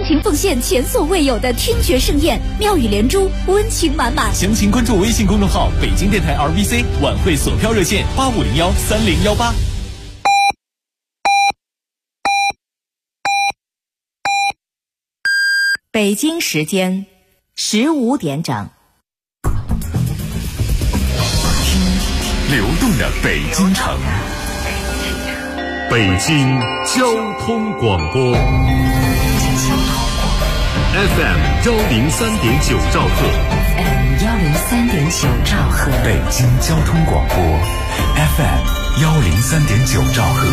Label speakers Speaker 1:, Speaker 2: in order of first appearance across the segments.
Speaker 1: 情奉献前所未有的听觉盛宴，妙语连珠，温情满满。
Speaker 2: 详情关注微信公众号北京电台 RBC 晚会索票热线85013018。
Speaker 3: 北京时间15点整。
Speaker 4: 流动的北京城，北京交通广播 FM 103.9兆赫，
Speaker 3: 103.9兆赫，
Speaker 4: 北京交通广播 FM 103.9兆赫。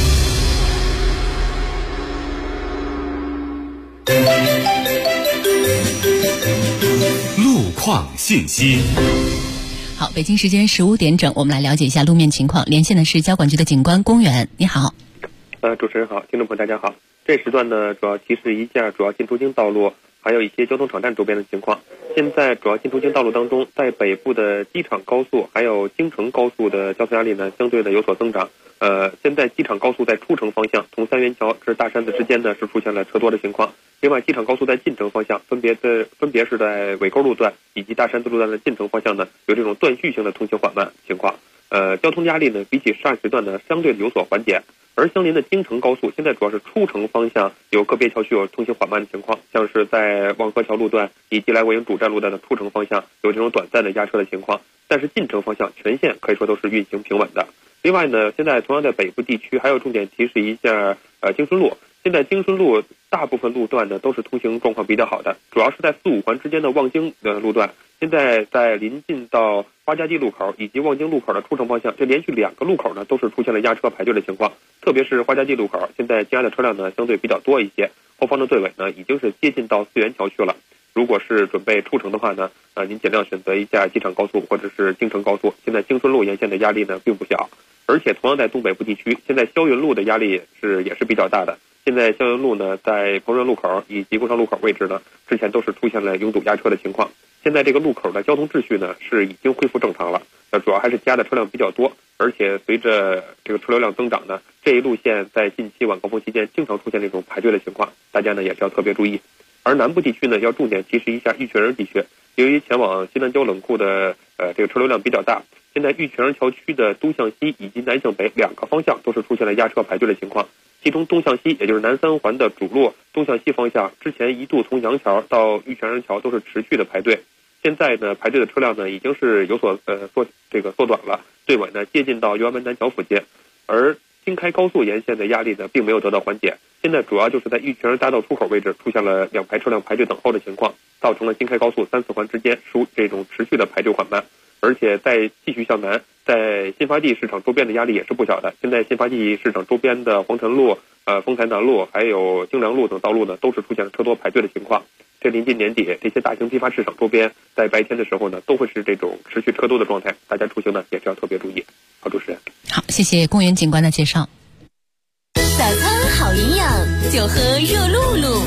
Speaker 4: 路况信息。
Speaker 5: 好，北京时间15点整，我们来了解一下路面情况。连线的是交管局的警官公园，你好。
Speaker 6: 主持人好，听众朋友大家好。这时段呢，主要提示一下主要进出京道路，还有一些交通场站周边的情况。现在主要进出京道路当中，在北部的机场高速还有京承高速的交通压力呢，相对的有所增长。现在机场高速在出城方向，从三元桥至大山子之间呢，是出现了车多的情况。另外，机场高速在进城方向，分别是在尾沟路段以及大山子路段的进城方向呢，有这种断续性的通行缓慢情况。交通压力呢，比起上时段呢，相对有所缓解。而相邻的京承高速现在主要是出城方向有个别桥区有通行缓慢的情况，像是在望河桥路段以及来国营主站路段的出城方向有这种短暂的压车的情况，但是进城方向全线可以说都是运行平稳的。另外呢，现在同样在北部地区还有重点提示一下京顺路。现在京顺路大部分路段呢都是通行状况比较好的，主要是在4、5环之间的望京的路段，现在在临近到花家记路口以及望京路口的出城方向，这连续2个路口呢都是出现了压车排队的情况。特别是花家记路口，现在积压的车辆呢相对比较多一些，后方的队尾呢已经是接近到四元桥区了。如果是准备出城的话呢，您尽量选择一下机场高速或者是京承高速。现在京顺路沿线的压力呢并不小，而且同样在东北部地区，现在霄云路的压力也是比较大的。现在霄云路呢，在彭润路口以及工商路口位置呢，之前都是出现了拥堵压车的情况。现在这个路口的交通秩序呢是已经恢复正常了，主要还是加的车辆比较多，而且随着这个车流量增长呢，这一路线在近期晚高峰期间经常出现这种排队的情况，大家呢也是要特别注意。而南部地区呢，要重点提示一下玉泉营地区，由于前往西南郊冷库的这个车流量比较大，现在玉泉营桥区的东向西以及南向北2个方向都是出现了压车排队的情况。其中东向西，也就是南3环的主路东向西方向，之前一度从杨桥到玉泉营桥都是持续的排队，现在呢排队的车辆呢已经是有所缩短了，队尾呢接近到元门南桥附近。而京开高速沿线的压力呢并没有得到缓解，现在主要就是在玉泉大道出口位置出现了2排车辆排队等候的情况，造成了京开高速3、4环之间这种持续的排队缓慢。而且再继续向南，在新发地市场周边的压力也是不小的。现在新发地市场周边的黄辰路、丰台南路还有京良路等道路呢，都是出现了车多排队的情况。这临近年底，这些大型批发市场周边在白天的时候呢，都会是这种持续车多的状态，大家出行呢也是要特别注意。好，主持人。
Speaker 5: 好，谢谢公园警官的介绍。
Speaker 1: 早餐好营养，就喝热露露。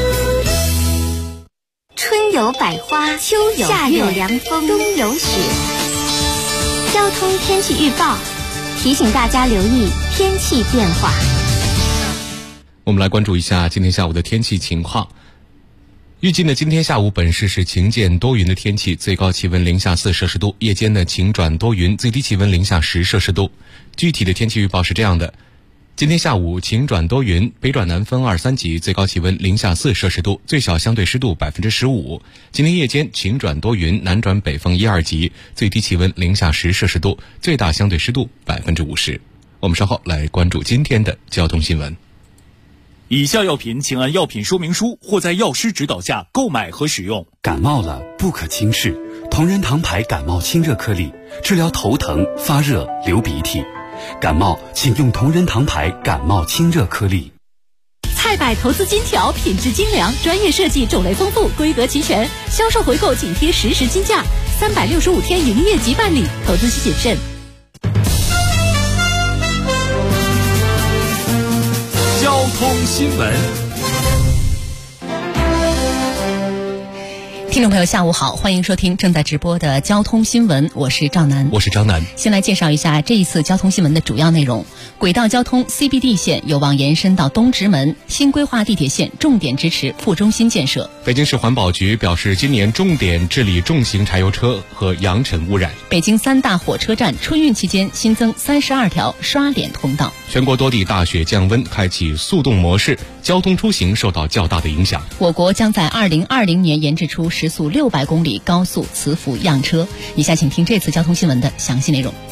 Speaker 1: 春有百花，秋有夏有凉风，冬有雪。交通天气预报提醒大家留意天气变化。
Speaker 2: 我们来关注一下今天下午的天气情况。预计呢，今天下午本市是晴间多云的天气，最高气温零下4摄氏度，夜间呢晴转多云，最低气温零下10摄氏度。具体的天气预报是这样的：今天下午晴转多云，北转南风2、3级，最高气温零下4摄氏度，最小相对湿度15%。今天夜间晴转多云，南转北风1、2级，最低气温零下10摄氏度，最大相对湿度50%。我们稍后来关注今天的交通新闻。以下药品请按药品说明书或在药师指导下购买和使用。
Speaker 7: 感冒了不可轻视，同仁堂牌感冒清热颗粒，治疗头疼、发热、流鼻涕。感冒请用同仁堂牌感冒清热颗粒。
Speaker 1: 菜百投资金条，品质精良，专业设计，种类丰富，规格齐全，销售回购紧贴实时金价，365天营业即办理，投资需谨慎。
Speaker 2: 交通新闻。
Speaker 5: 听众朋友下午好，欢迎收听正在直播的交通新闻，我是赵楠。
Speaker 2: 我是张楠。
Speaker 5: 先来介绍一下这一次交通新闻的主要内容。轨道交通 CBD 线有望延伸到东直门，新规划地铁线重点支持副中心建设。
Speaker 2: 北京市环保局表示，今年重点治理重型柴油车和扬尘污染。
Speaker 5: 北京3大火车站春运期间新增32条刷脸通道。
Speaker 2: 全国多地大雪降温，开启速冻模式，交通出行受到较大的影响。
Speaker 5: 我国将在2020年研制出时速600公里高速磁浮样车。以下请听这次交通新闻的详细内容。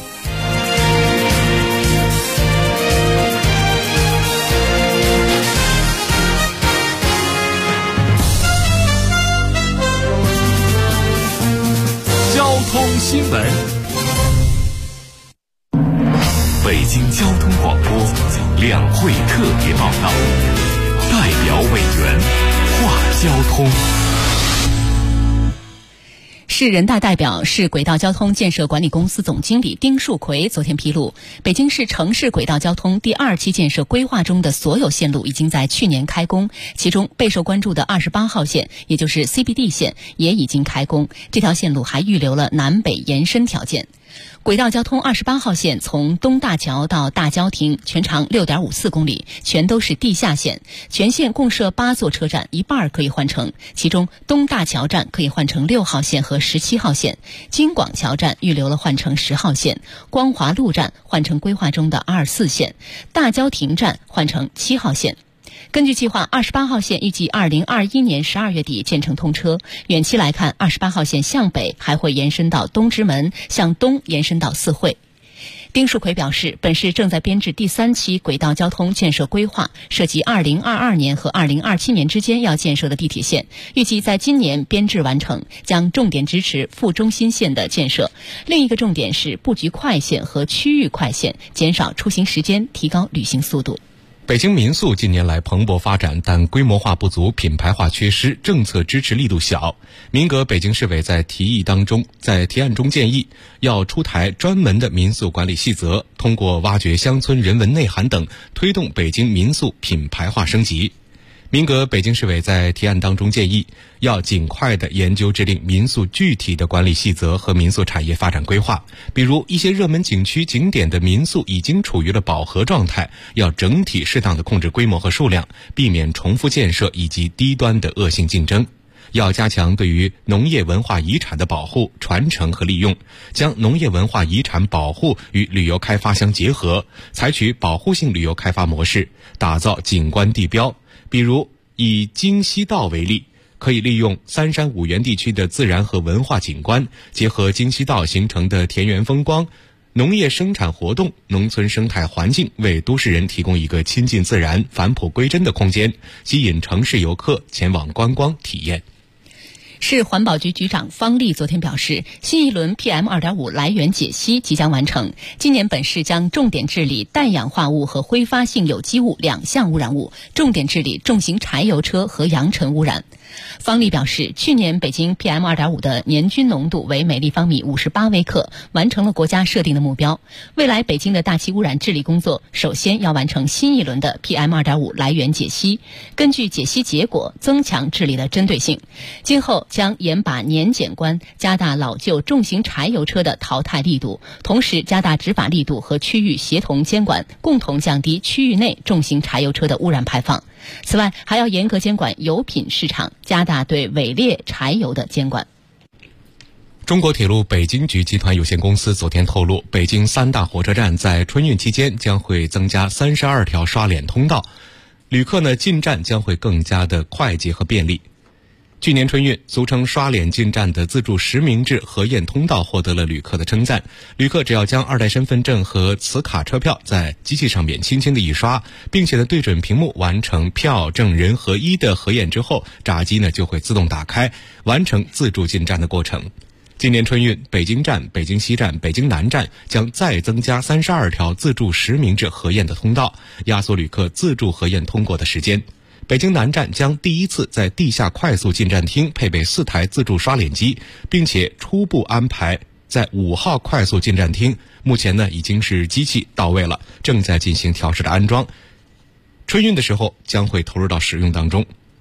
Speaker 4: 交通新闻，北京交通广播两会特别报道，代表委员话交通。
Speaker 5: 市人大代表、市轨道交通建设管理公司总经理丁树奎昨天披露，北京市城市轨道交通第2期建设规划中的所有线路已经在去年开工，其中备受关注的28号线，也就是 CBD 线也已经开工，这条线路还预留了南北延伸条件。轨道交通28号线从东大桥到大郊亭，全长6.54公里，全都是地下线，全线共设8座车站，一半可以换乘，其中东大桥站可以换成6号线和17号线，京广桥站预留了换成10号线，光华路站换成规划中的24线，大郊亭站换成7号线。根据计划，28号线预计2021年12月底建成通车。远期来看，28号线向北还会延伸到东直门，向东延伸到四惠。丁树奎表示，本市正在编制第3期轨道交通建设规划，涉及2022年和2027年之间要建设的地铁线，预计在今年编制完成，将重点支持副中心线的建设。另一个重点是布局快线和区域快线，减少出行时间，提高旅行速度。
Speaker 2: 北京民宿近年来蓬勃发展，但规模化不足，品牌化缺失，政策支持力度小。民革北京市委在提案中建议，要出台专门的民宿管理细则，通过挖掘乡村人文内涵等，推动北京民宿品牌化升级。民革北京市委在提案当中建议，要尽快地研究制定民宿具体的管理细则和民宿产业发展规划。比如一些热门景区景点的民宿已经处于了饱和状态，要整体适当地控制规模和数量，避免重复建设以及低端的恶性竞争。要加强对于农业文化遗产的保护、传承和利用，将农业文化遗产保护与旅游开发相结合，采取保护性旅游开发模式，打造景观地标。比如以京西道为例，可以利用3山5园地区的自然和文化景观，结合京西道形成的田园风光、农业生产活动、农村生态环境，为都市人提供一个亲近自然、返璞归真的空间，吸引城市游客前往观光体验。
Speaker 5: 市环保局局长方丽昨天表示，新一轮 PM2.5 来源解析即将完成，今年本市将重点治理氮氧化物和挥发性有机物2项污染物，重点治理重型柴油车和扬尘污染。方丽表示，去年北京 PM2.5 的年均浓度为每立方米58微克，完成了国家设定的目标。未来北京的大气污染治理工作，首先要完成新一轮的 PM2.5 来源解析，根据解析结果增强治理的针对性。今后将严把年检关，加大老旧重型柴油车的淘汰力度，同时加大执法力度和区域协同监管，共同降低区域内重型柴油车的污染排放。此外，还要严格监管油品市场，加大对伪劣柴油的监管。
Speaker 2: 中国铁路北京局集团有限公司昨天透露，北京3大火车站在春运期间将会增加32条刷脸通道，旅客进站将会更加的快捷和便利。去年春运，俗称刷脸进站的自助实名制核验通道获得了旅客的称赞。旅客只要将2代身份证和磁卡车票在机器上面轻轻的一刷，并且对准屏幕完成票证人合一的核验之后，闸机就会自动打开，完成自助进站的过程。今年春运，北京站、北京西站、北京南站将再增加32条自助实名制核验的通道，压缩旅客自助核验通过的时间。北京南站将第一次在地下快速进站厅配备4台自助刷脸机，并且初步安排在5号快速进站厅，目前已经是机器到位了，正在进行调试的安装。春运的时候将会投入到使用当中。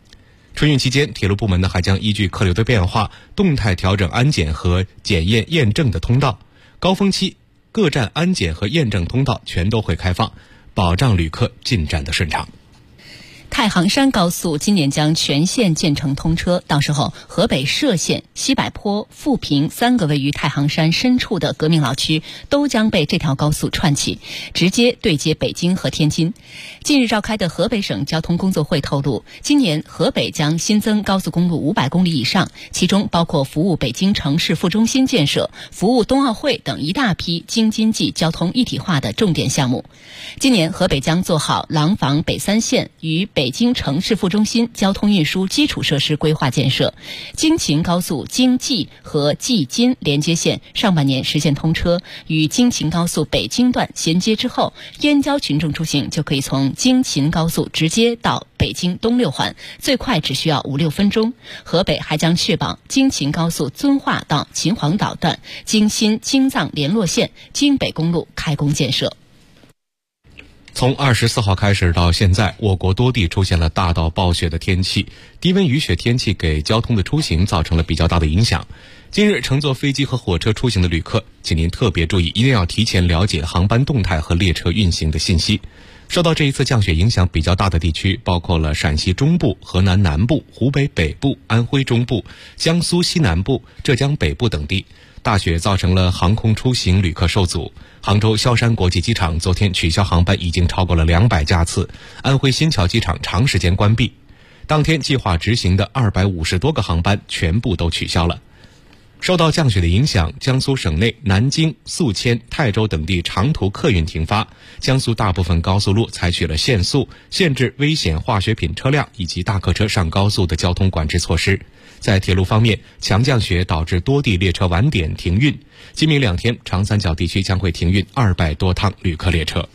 Speaker 2: 春运期间，铁路部门呢还将依据客流的变化，动态调整安检和检验验证的通道。高峰期各站安检和验证通道全都会开放，保障旅客进站的顺畅。
Speaker 5: 太行山高速今年将全线建成通车，到时候河北涉县、西柏坡、富平3个位于太行山深处的革命老区都将被这条高速串起，直接对接北京和天津。近日召开的河北省交通工作会透露，今年河北将新增高速公路500公里以上，其中包括服务北京城市副中心建设、服务冬奥会等一大批京津冀交通一体化的重点项目。今年河北将做好廊坊北3线与北京城市副中心交通运输基础设施规划建设，京秦高速京冀和冀津连接线上半年实现通车，与京秦高速北京段衔接之后，燕郊群众出行就可以从京秦高速直接到北京东6环，最快只需要5-6分钟。河北还将确保京秦高速遵化到秦皇岛段、京新京藏联络线、京北公路开工建设。
Speaker 2: 从24号开始到现在，我国多地出现了大到暴雪的天气，低温雨雪天气给交通的出行造成了比较大的影响。今日乘坐飞机和火车出行的旅客，请您特别注意，一定要提前了解航班动态和列车运行的信息。受到这一次降雪影响比较大的地区包括了陕西中部、河南南部、湖北北部、安徽中部、江苏西南部、浙江北部等地。大雪造成了航空出行旅客受阻，杭州萧山国际机场昨天取消航班已经超过了200架次，安徽新桥机场长时间关闭，当天计划执行的250多个航班全部都取消了。受到降雪的影响，江苏省内南京、宿迁、泰州等地长途客运停发，江苏大部分高速路采取了限速、限制危险化学品车辆以及大客车上高速的交通管制措施。在铁路方面，强降雪导致多地列车晚点停运，今明2天长三角地区将会停运200多趟旅客列车。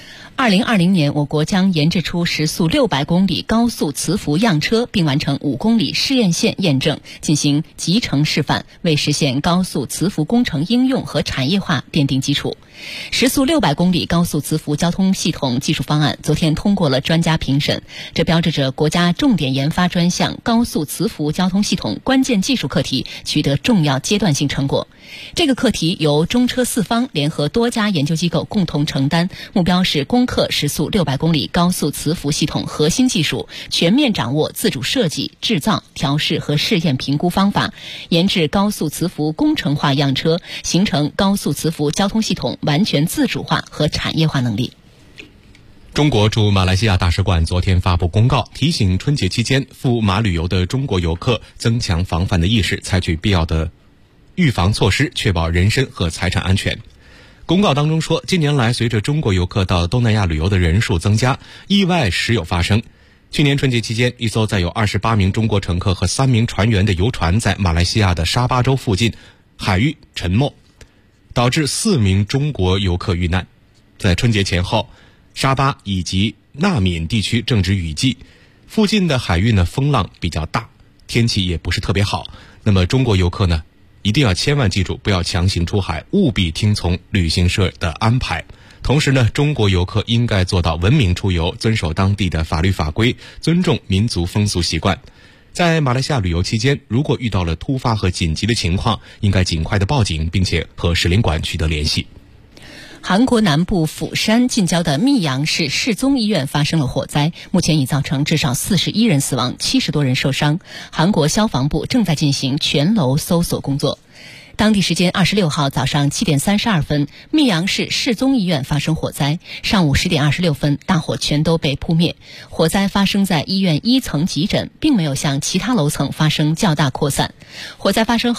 Speaker 5: 2020年，我国将研制出时速600公里高速磁浮样车，并完成5公里试验线验证，进行集成示范，为实现高速磁浮工程应用和产业化奠定基础。时速600公里高速磁浮交通系统技术方案昨天通过了专家评审，这标志着国家重点研发专项高速磁浮交通系统关键技术课题取得重要阶段性成果。这个课题由中车四方联合多家研究机构共同承担，目标是攻克时速600公里高速磁浮系统核心技术，全面掌握自主设计、制造、调试和试验评估方法，研制高速磁浮工程化样车，形成高速磁浮交通系统完全自主化和产业化能力。
Speaker 2: 中国驻马来西亚大使馆昨天发布公告，提醒春节期间赴马旅游的中国游客增强防范的意识，采取必要的预防措施，确保人身和财产安全。公告当中说，近年来随着中国游客到东南亚旅游的人数增加，意外时有发生。去年春节期间，一艘载有28名中国乘客和3名船员的游船在马来西亚的沙巴州附近海域沉没，导致4名中国游客遇难。在春节前后，沙巴以及纳闽地区正值雨季，附近的海域呢风浪比较大，天气也不是特别好。那么中国游客呢一定要千万记住，不要强行出海，务必听从旅行社的安排。同时呢，中国游客应该做到文明出游，遵守当地的法律法规，尊重民族风俗习惯。在马来西亚旅游期间，如果遇到了突发和紧急的情况，应该尽快的报警，并且和使领馆取得联系。
Speaker 5: 韩国南部釜山近郊的密阳市世宗医院发生了火灾，目前已造成至少41人死亡，70多人受伤。韩国消防部正在进行全楼搜索工作。当地时间26号早上7点32分，密阳市世宗医院发生火灾。上午10点26分，大火全都被扑灭。火灾发生在医院1层急诊，并没有向其他楼层发生较大扩散。火灾发生后